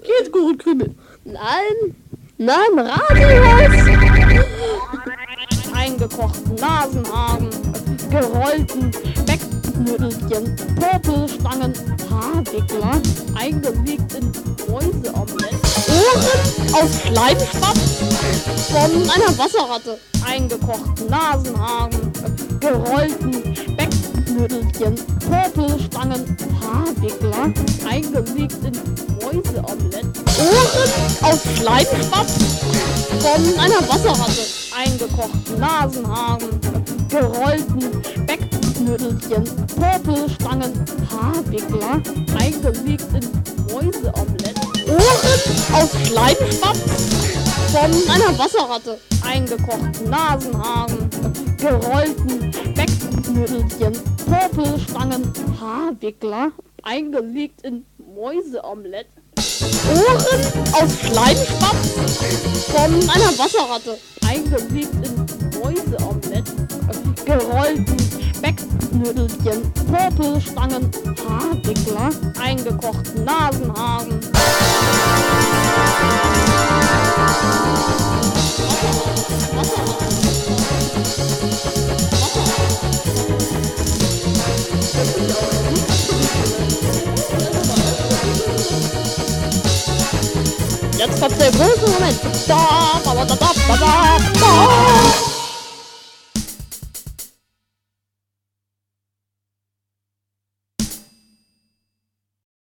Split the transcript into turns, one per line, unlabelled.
Geht's gut, Krümel? Nein, Radios! Eingekochten Nasenhaaren, gerollten Specknödelchen, Popelstangen, Haarwickler, eingelegt in Mäuseomelett, Ohren aus Schleimspatt von einer Wasserratte, eingekochten Nasenhaaren, gerollten Specknödelchen, Popelstangen, Haarwickler, eingelegt in Mäuseomelett, Ohren aus Schleimspatt von einer Wasserratte, eingekochten Nasenhaaren, gerollten Specknödelchen, Popelstangen, Haarwickler, eingelegt in Mäuseomelett, Ohren aus Schleimspatt von einer Wasserratte, eingekochten Nasenhaaren, gerollten Specknödelchen, Popelstangen, Haarwickler, eingelegt in Mäuseomelett, Ohren aus Schleimspatt von einer Wasserratte, eingelegt in Mäuseomelett, gerollten Specknödelchen, Popelstangen, Haarwickler, eingekochten Nasenhaaren. Jetzt kommt der große Moment. Da, da, da, da, da, da, da.